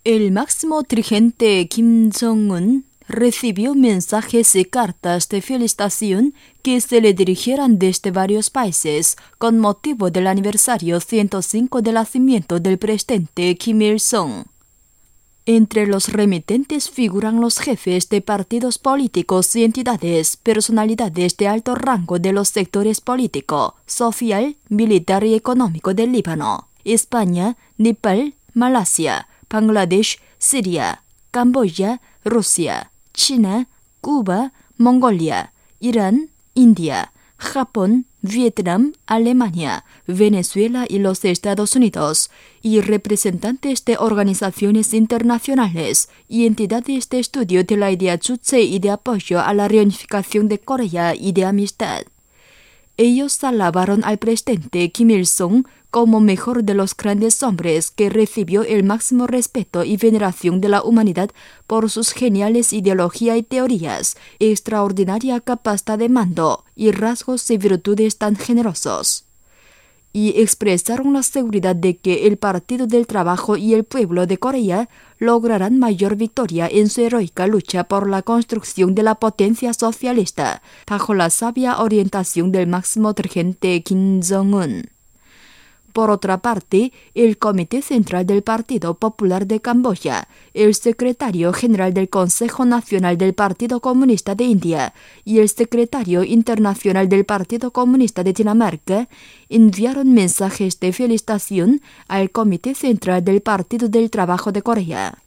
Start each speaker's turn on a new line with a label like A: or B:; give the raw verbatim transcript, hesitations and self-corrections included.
A: El máximo dirigente Kim Jong-un recibió mensajes y cartas de felicitación que se le dirigieron desde varios países con motivo del aniversario ciento cinco del nacimiento del presidente Kim Il-sung. Entre los remitentes figuran los jefes de partidos políticos y entidades, personalidades de alto rango de los sectores político, social, militar y económico del Líbano, España, Nepal, Malasia, Bangladesh, Siria, Camboya, Rusia, China, Cuba, Mongolia, Irán, India, Japón, Vietnam, Alemania, Venezuela y los Estados Unidos, y representantes de organizaciones internacionales y entidades de estudio de la idea Juche y de apoyo a la reunificación de Corea y de amistad. Ellos alabaron al presidente Kim Il-sung como mejor de los grandes hombres que recibió el máximo respeto y veneración de la humanidad por sus geniales ideologías y teorías, extraordinaria capacidad de mando y rasgos y virtudes tan generosos. Y expresaron la seguridad de que el Partido del Trabajo y el pueblo de Corea lograrán mayor victoria en su heroica lucha por la construcción de la potencia socialista, bajo la sabia orientación del máximo dirigente Kim Jong-un. Por otra parte, el Comité Central del Partido Popular de Camboya, el Secretario General del Consejo Nacional del Partido Comunista de India y el Secretario Internacional del Partido Comunista de Dinamarca enviaron mensajes de felicitación al Comité Central del Partido del Trabajo de Corea.